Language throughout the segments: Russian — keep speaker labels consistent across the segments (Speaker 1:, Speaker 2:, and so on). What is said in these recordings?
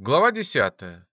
Speaker 1: Глава 10.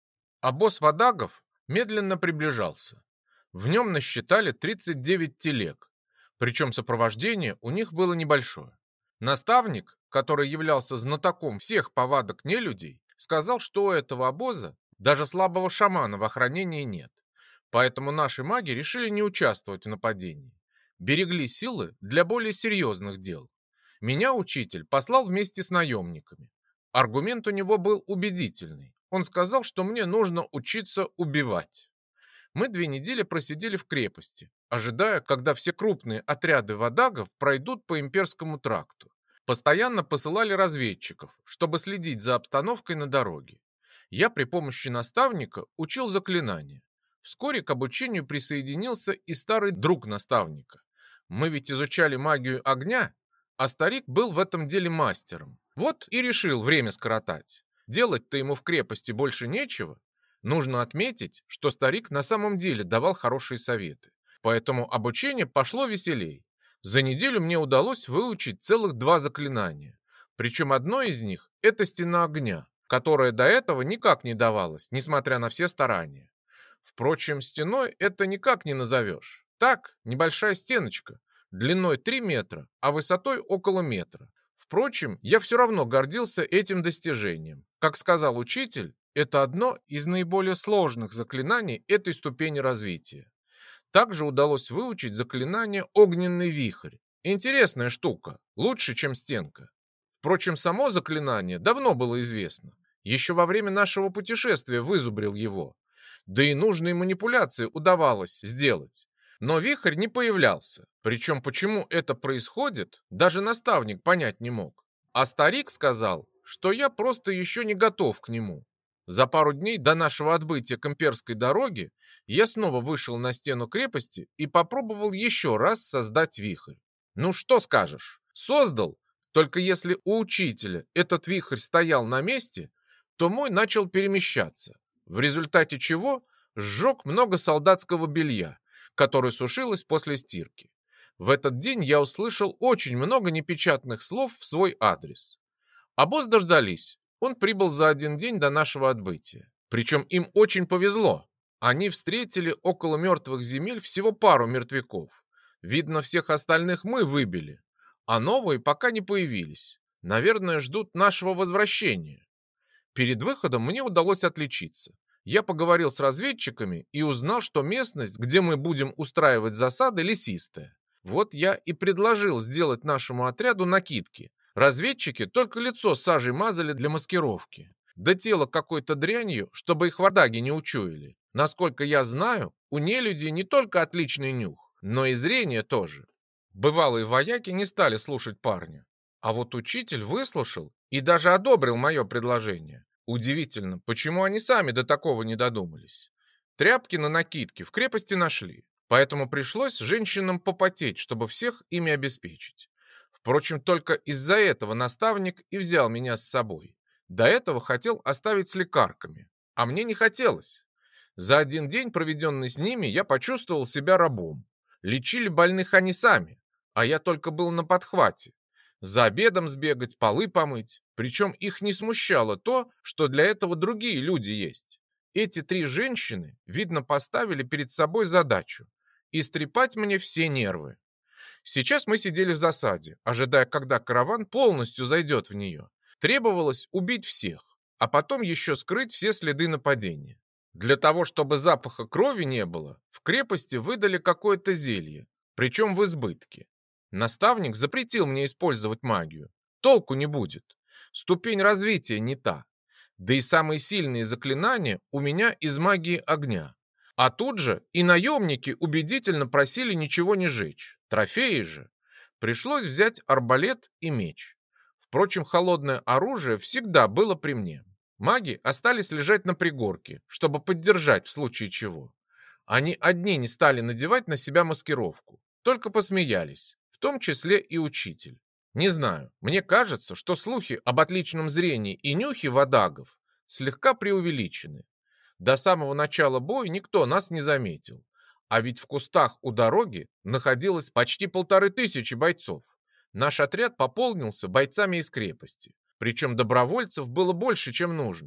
Speaker 1: Обоз вадагов медленно приближался. В нем насчитали 39 телег, причем сопровождение у них было небольшое. Наставник, который являлся знатоком всех повадок нелюдей, сказал, что у этого обоза даже слабого шамана в охранении нет. Поэтому наши маги решили не участвовать в нападении. Берегли силы для более серьезных дел. Меня учитель послал вместе с наемниками. Аргумент у него был убедительный. Он сказал, что мне нужно учиться убивать. Мы 2 недели просидели в крепости, ожидая, когда все крупные отряды вадагов пройдут по имперскому тракту. Постоянно посылали разведчиков, чтобы следить за обстановкой на дороге. Я при помощи наставника учил заклинания. Вскоре к обучению присоединился и старый друг наставника. Мы ведь изучали магию огня, а старик был в этом деле мастером. Вот и решил время скоротать. Делать-то ему в крепости больше нечего. Нужно отметить, что старик на самом деле давал хорошие советы. Поэтому обучение пошло веселей. За неделю мне удалось выучить целых 2 заклинания. Причем одно из них– это стена огня, которая до этого никак не давалась, несмотря на все старания. Впрочем, стеной это никак не назовешь. Так, небольшая стеночка, длиной 3 метра, а высотой около метра. Впрочем, я все равно гордился этим достижением. Как сказал учитель, это одно из наиболее сложных заклинаний этой ступени развития. Также удалось выучить заклинание «Огненный вихрь». Интересная штука, лучше, чем стенка. Впрочем, само заклинание давно было известно. Еще во время нашего путешествия вызубрил его. Да и нужные манипуляции удавалось сделать. Но вихрь не появлялся. Причем почему это происходит, даже наставник понять не мог. А старик сказал, что я просто еще не готов к нему. За пару дней до нашего отбытия к имперской дороге я снова вышел на стену крепости и попробовал еще раз создать вихрь. Ну что скажешь, создал, только если у учителя этот вихрь стоял на месте, то мой начал перемещаться, в результате чего сжег много солдатского белья, которое сушилось после стирки. В этот день я услышал очень много непечатных слов в свой адрес. Обоз дождались. Он прибыл за 1 день до нашего отбытия. Причем им очень повезло. Они встретили около мертвых земель всего пару мертвяков. Видно, всех остальных мы выбили, а новые пока не появились. Наверное, ждут нашего возвращения. Перед выходом мне удалось отличиться. Я поговорил с разведчиками и узнал, что местность, где мы будем устраивать засады, лесистая. Вот я и предложил сделать нашему отряду накидки. Разведчики только лицо сажей мазали для маскировки. Да тело какой-то дрянью, чтобы их вадаги не учуяли. Насколько я знаю, у нелюдей не только отличный нюх, но и зрение тоже. Бывалые вояки не стали слушать парня. А вот учитель выслушал и даже одобрил мое предложение. Удивительно, почему они сами до такого не додумались. Тряпки на накидке в крепости нашли, поэтому пришлось женщинам попотеть, чтобы всех ими обеспечить. Впрочем, только из-за этого наставник и взял меня с собой. До этого хотел оставить с лекарками, а мне не хотелось. За 1 день, проведенный с ними, я почувствовал себя рабом. Лечили больных они сами, а я только был на подхвате. За обедом сбегать, полы помыть. Причем их не смущало то, что для этого другие люди есть. Эти 3 женщины, видно, поставили перед собой задачу– истрепать мне все нервы. Сейчас мы сидели в засаде, ожидая, когда караван полностью зайдет в нее. Требовалось убить всех, а потом еще скрыть все следы нападения. Для того, чтобы запаха крови не было, в крепости выдали какое-то зелье, причем в избытке. Наставник запретил мне использовать магию. Толку не будет. Ступень развития не та. Да и самые сильные заклинания у меня из магии огня. А тут же и наемники убедительно просили ничего не жечь. Трофеи же. Пришлось взять арбалет и меч. Впрочем, холодное оружие всегда было при мне. Маги остались лежать на пригорке, чтобы поддержать в случае чего. Они одни не стали надевать на себя маскировку, только посмеялись, в том числе и учитель. Не знаю, мне кажется, что слухи об отличном зрении и нюхе вадагов слегка преувеличены. До самого начала боя никто нас не заметил. А ведь в кустах у дороги находилось почти 1500 бойцов. Наш отряд пополнился бойцами из крепости. Причем добровольцев было больше, чем нужно.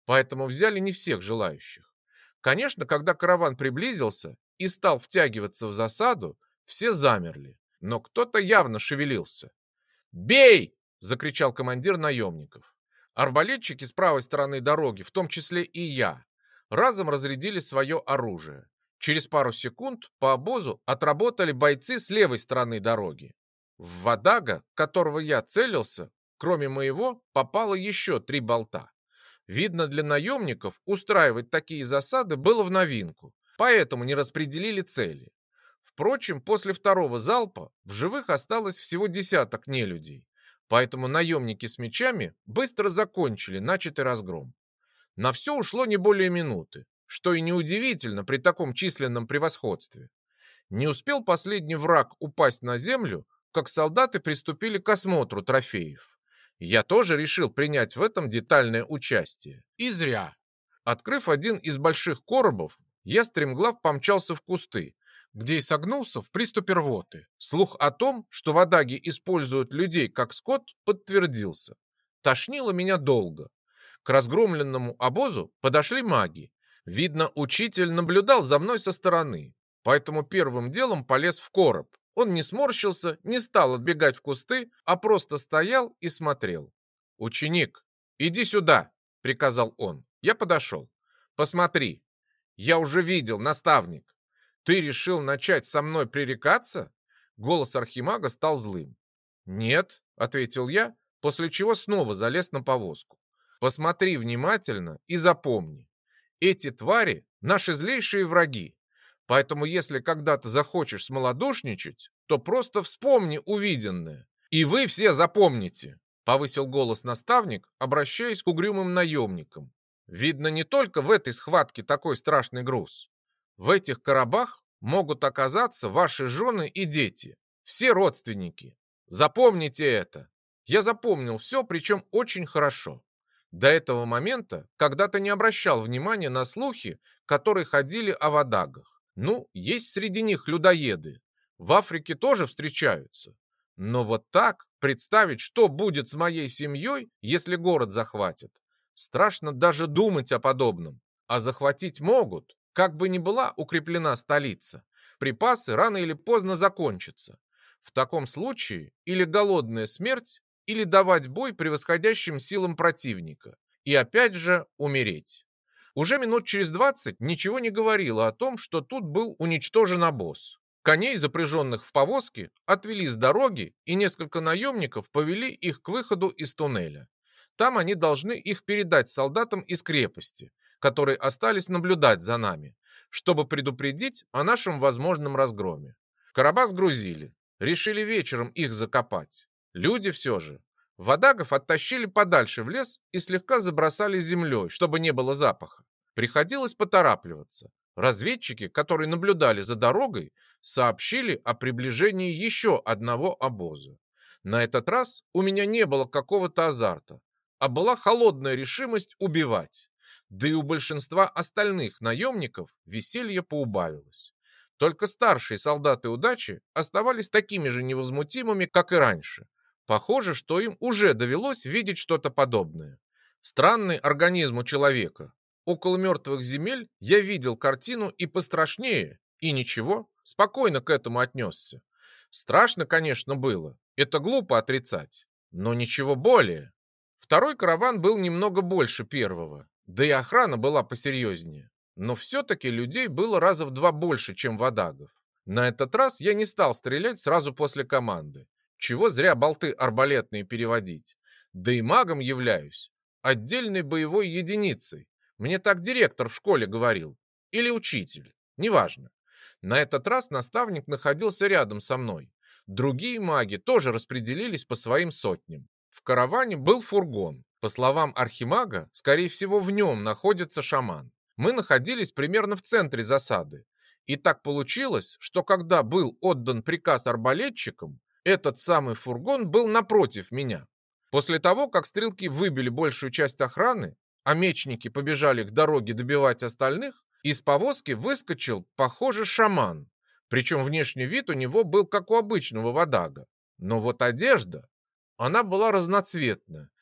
Speaker 1: поэтому взяли не всех желающих. Конечно, когда караван приблизился и стал втягиваться в засаду, все замерли, но кто-то явно шевелился. «Бей!» – закричал командир наемников. Арбалетчики с правой стороны дороги, в том числе и я, разом разрядили свое оружие. Через пару секунд по обозу отработали бойцы с левой стороны дороги. В Вадага, которого я целился, кроме моего, попало еще 3 болта. Видно, для наемников устраивать такие засады было в новинку, поэтому не распределили цели. Впрочем, после второго залпа в живых осталось всего десяток нелюдей, поэтому наемники с мечами быстро закончили начатый разгром. На все ушло не более минуты, что и неудивительно при таком численном превосходстве. Не успел последний враг упасть на землю, как солдаты приступили к осмотру трофеев. Я тоже решил принять в этом детальное участие. И зря. Открыв один из больших коробов, я стремглав помчался в кусты, где и согнулся в приступе рвоты. Слух о том, что в Адаге используют людей как скот, подтвердился. Тошнило меня долго. К разгромленному обозу подошли маги. Видно, учитель наблюдал за мной со стороны, поэтому первым делом полез в короб. Он не сморщился, не стал отбегать в кусты, а просто стоял и смотрел. «Ученик, иди сюда!» — приказал он. Я подошел. «Посмотри, я уже видел, наставник. Ты решил начать со мной пререкаться?» Голос архимага стал злым. «Нет», — ответил я, после чего снова залез на повозку. «Посмотри внимательно и запомни. Эти твари — наши злейшие враги. Поэтому если когда-то захочешь смолодушничать, то просто вспомни увиденное. И вы все запомните», — повысил голос наставник, обращаясь к угрюмым наемникам. «Видно, не только в этой схватке такой страшный груз. В этих коробах могут оказаться ваши жены и дети, все родственники. Запомните это». Я запомнил все, причем очень хорошо. До этого момента когда-то не обращал внимания на слухи, которые ходили о вадагах. Ну, есть среди них людоеды. В Африке тоже встречаются. Но вот так представить, что будет с моей семьей, если город захватят. Страшно даже думать о подобном. А захватить могут, как бы ни была укреплена столица. Припасы рано или поздно закончатся. В таком случае или голодная смерть, или давать бой превосходящим силам противника. И опять же умереть. Уже минут через 20 ничего не говорило о том, что тут был уничтожен обоз. Коней, запряженных в повозки, отвели с дороги, и несколько наемников повели их к выходу из туннеля. Там они должны их передать солдатам из крепости, которые остались наблюдать за нами, чтобы предупредить о нашем возможном разгроме. Короба сгрузили, решили вечером их закопать. Люди все же. Вадагов оттащили подальше в лес и слегка забросали землей, чтобы не было запаха. Приходилось поторапливаться. Разведчики, которые наблюдали за дорогой, сообщили о приближении еще одного обоза. На этот раз у меня не было какого-то азарта, а была холодная решимость убивать. Да и у большинства остальных наемников веселье поубавилось. Только старшие солдаты удачи оставались такими же невозмутимыми, как и раньше. Похоже, что им уже довелось видеть что-то подобное. Странный организм у человека. Около мертвых земель я видел картину и пострашнее, и ничего, спокойно к этому отнесся. Страшно, конечно, было, это глупо отрицать, но ничего более. Второй караван был немного больше первого, да и охрана была посерьезнее. Но все-таки людей было раза в 2 больше, чем вадагов. На этот раз я не стал стрелять сразу после команды. Чего зря болты арбалетные переводить. Да и магом являюсь. Отдельной боевой единицей. Мне так директор в школе говорил. Или учитель. Неважно. На этот раз наставник находился рядом со мной. Другие маги тоже распределились по своим сотням. В караване был фургон. По словам архимага, скорее всего, в нем находится шаман. Мы находились примерно в центре засады. И так получилось, что когда был отдан приказ арбалетчикам, этот самый фургон был напротив меня. После того, как стрелки выбили большую часть охраны, а мечники побежали к дороге добивать остальных, из повозки выскочил, похоже, шаман. Причем внешний вид у него был как у обычного вадага. Но вот одежда, она была разноцветная,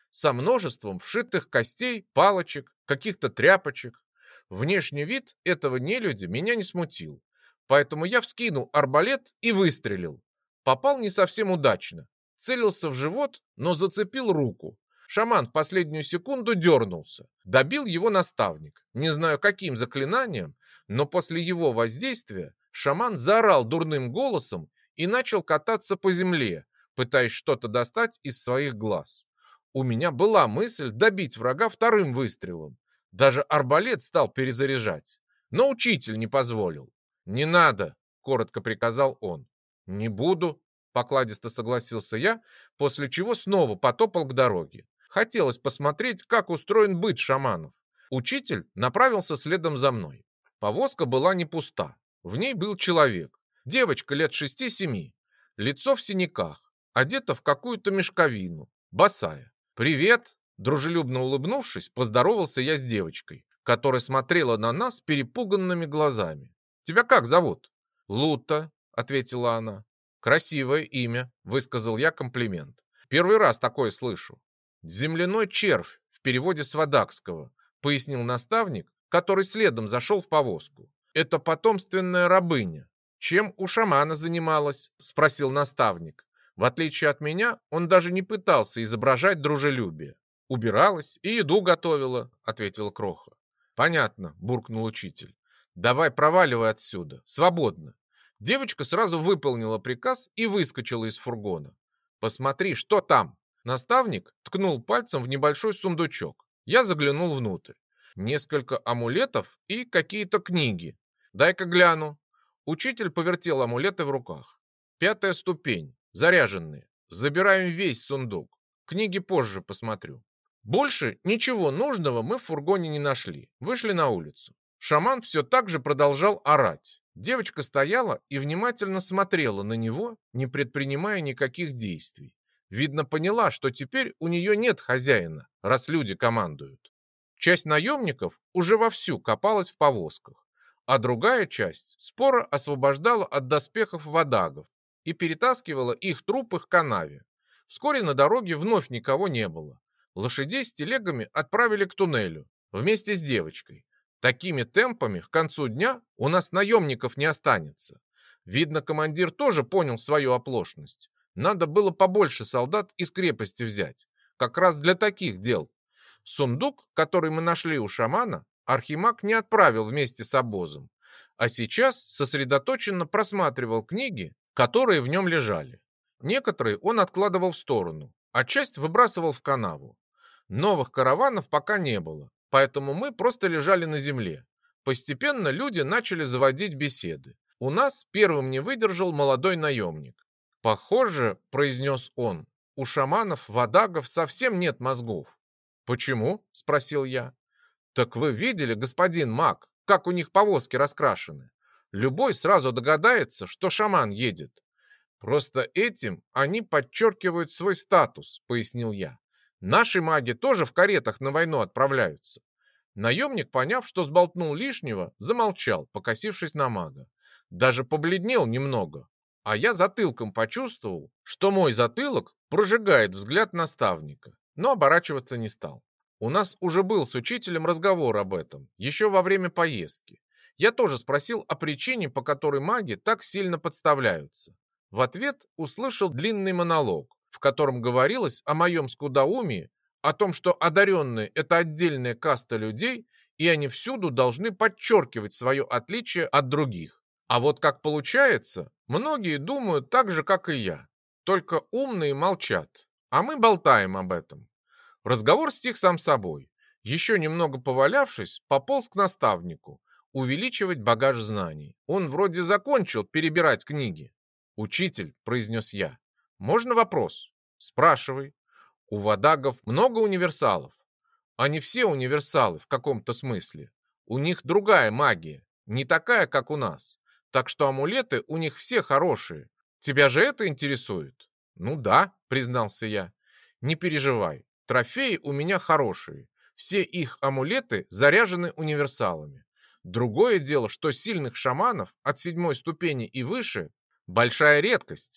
Speaker 1: со множеством вшитых костей, палочек, каких-то тряпочек. Внешний вид этого нелюдя меня не смутил, поэтому я вскинул арбалет и выстрелил. Попал не совсем удачно. Целился в живот, но зацепил руку. Шаман в последнюю секунду дернулся. Добил его наставник. Не знаю, каким заклинанием, но после его воздействия шаман заорал дурным голосом и начал кататься по земле, пытаясь что-то достать из своих глаз. У меня была мысль добить врага вторым выстрелом. Даже арбалет стал перезаряжать. Но учитель не позволил. «Не надо», — коротко приказал он. «Не буду», — покладисто согласился я, после чего снова потопал к дороге. Хотелось посмотреть, как устроен быт шаманов. Учитель направился следом за мной. Повозка была не пуста. В ней был человек. Девочка лет 6-7. Лицо в синяках. Одета в какую-то мешковину. Босая. «Привет!» Дружелюбно улыбнувшись, поздоровался я с девочкой, которая смотрела на нас перепуганными глазами. «Тебя как зовут?» «Лута», — ответила она. «Красивое имя», — высказал я комплимент. «Первый раз такое слышу». «Земляной червь» в переводе с вадакского, пояснил наставник, который следом зашел в повозку. «Это потомственная рабыня». «Чем у шамана занималась?» — спросил наставник. В отличие от меня, он даже не пытался изображать дружелюбие. «Убиралась и еду готовила», — ответила Кроха. «Понятно», — буркнул учитель. «Давай проваливай отсюда, свободно». Девочка сразу выполнила приказ и выскочила из фургона. «Посмотри, что там!» Наставник ткнул пальцем в небольшой сундучок. Я заглянул внутрь. Несколько амулетов и какие-то книги. «Дай-ка гляну». Учитель повертел амулеты в руках. 5-я ступень, заряженные. Забираем весь сундук. Книги позже посмотрю. Больше ничего нужного мы в фургоне не нашли. Вышли на улицу. Шаман все так же продолжал орать. Девочка стояла и внимательно смотрела на него, не предпринимая никаких действий. Видно, поняла, что теперь у нее нет хозяина, раз люди командуют. Часть наемников уже вовсю копалась в повозках, а другая часть споро освобождала от доспехов вадагов и перетаскивала их трупы к канаве. Вскоре на дороге вновь никого не было. Лошадей с телегами отправили к туннелю вместе с девочкой. Такими темпами к концу дня у нас наемников не останется. Видно, командир тоже понял свою оплошность. Надо было побольше солдат из крепости взять. Как раз для таких дел. Сундук, который мы нашли у шамана, архимаг не отправил вместе с обозом. А сейчас сосредоточенно просматривал книги, которые в нем лежали. Некоторые он откладывал в сторону, а часть выбрасывал в канаву. Новых караванов пока не было, поэтому мы просто лежали на земле. Постепенно люди начали заводить беседы. У нас первым не выдержал молодой наемник. «Похоже, — произнес он, — у шаманов-вадагов совсем нет мозгов». «Почему?» — спросил я. «Так вы видели, господин маг, как у них повозки раскрашены? Любой сразу догадается, что шаман едет. Просто этим они подчеркивают свой статус», — пояснил я. «Наши маги тоже в каретах на войну отправляются». Наемник, поняв, что сболтнул лишнего, замолчал, покосившись на мага. Даже побледнел немного. А я затылком почувствовал, что мой затылок прожигает взгляд наставника, но оборачиваться не стал. У нас уже был с учителем разговор об этом, еще во время поездки. Я тоже спросил о причине, по которой маги так сильно подставляются. В ответ услышал длинный монолог, в котором говорилось о моем скудоумии, о том, что одаренные – это отдельная каста людей, и они всюду должны подчеркивать свое отличие от других. А вот как получается, многие думают так же, как и я. Только умные молчат, а мы болтаем об этом. Разговор стих сам собой. Еще немного повалявшись, пополз к наставнику, увеличивать багаж знаний. Он вроде закончил перебирать книги. «Учитель», — произнес я, — «можно вопрос?» «Спрашивай». «У вадагов много универсалов?» «Они все универсалы в каком-то смысле. У них другая магия, не такая, как у нас. Так что амулеты у них все хорошие. Тебя же это интересует?» «Ну да», — признался я. «Не переживай, трофеи у меня хорошие. Все их амулеты заряжены универсалами. Другое дело, что сильных шаманов от 7-й ступени и выше большая редкость.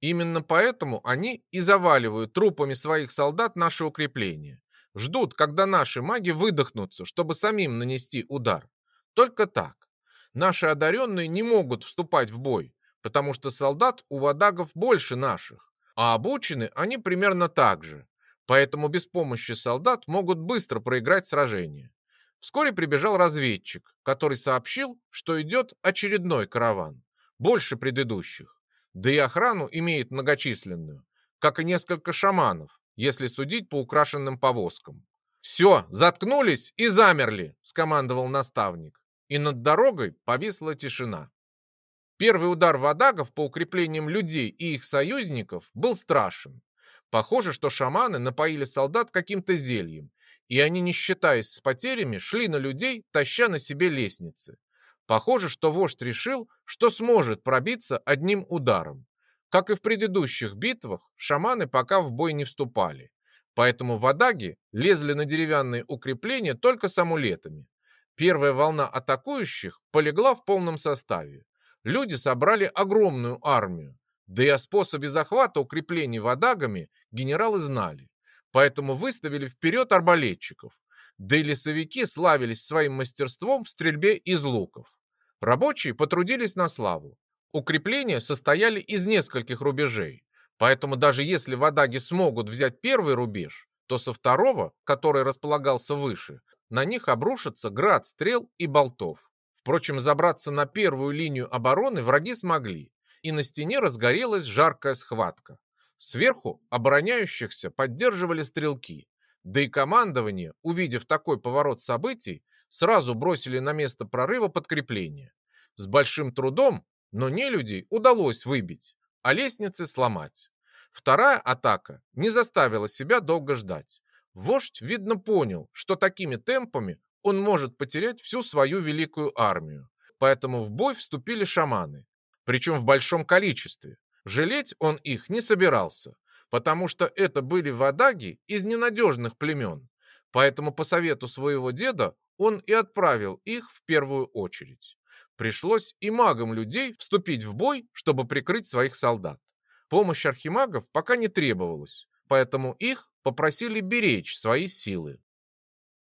Speaker 1: Именно поэтому они и заваливают трупами своих солдат наши укрепления. Ждут, когда наши маги выдохнутся, чтобы самим нанести удар. Только так. Наши одаренные не могут вступать в бой, потому что солдат у вадагов больше наших, а обучены они примерно так же. Поэтому без помощи солдат могут быстро проиграть сражение. Вскоре прибежал разведчик, который сообщил, что идет очередной караван, больше предыдущих. Да и охрану имеет многочисленную, как и несколько шаманов, если судить по украшенным повозкам. «Все, заткнулись и замерли!» – скомандовал наставник. И над дорогой повисла тишина. Первый удар вадагов по укреплениям людей и их союзников был страшен. Похоже, что шаманы напоили солдат каким-то зельем, и они, не считаясь с потерями, шли на людей, таща на себе лестницы. Похоже, что вождь решил, что сможет пробиться одним ударом. Как и в предыдущих битвах, шаманы пока в бой не вступали. Поэтому вадаги лезли на деревянные укрепления только с амулетами. Первая волна атакующих полегла в полном составе. Люди собрали огромную армию. Да и о способе захвата укреплений вадагами генералы знали. Поэтому выставили вперед арбалетчиков. Да и лесовики славились своим мастерством в стрельбе из луков. Рабочие потрудились на славу. Укрепления состояли из нескольких рубежей. Поэтому даже если вадаги смогут взять первый рубеж, то со второго, который располагался выше, на них обрушится град стрел и болтов. Впрочем, забраться на первую линию обороны враги смогли, и на стене разгорелась жаркая схватка. Сверху обороняющихся поддерживали стрелки, да и командование, увидев такой поворот событий, сразу бросили на место прорыва подкрепления. С большим трудом, но нелюдей удалось выбить, а лестницы сломать. Вторая атака не заставила себя долго ждать. Вождь, видно, понял, что такими темпами он может потерять всю свою великую армию. Поэтому в бой вступили шаманы, причем в большом количестве. Жалеть он их не собирался, потому что это были вадаги из ненадежных племен. Поэтому по совету своего деда он и отправил их в первую очередь. Пришлось и магам людей вступить в бой, чтобы прикрыть своих солдат. Помощь архимагов пока не требовалась, поэтому их попросили беречь свои силы.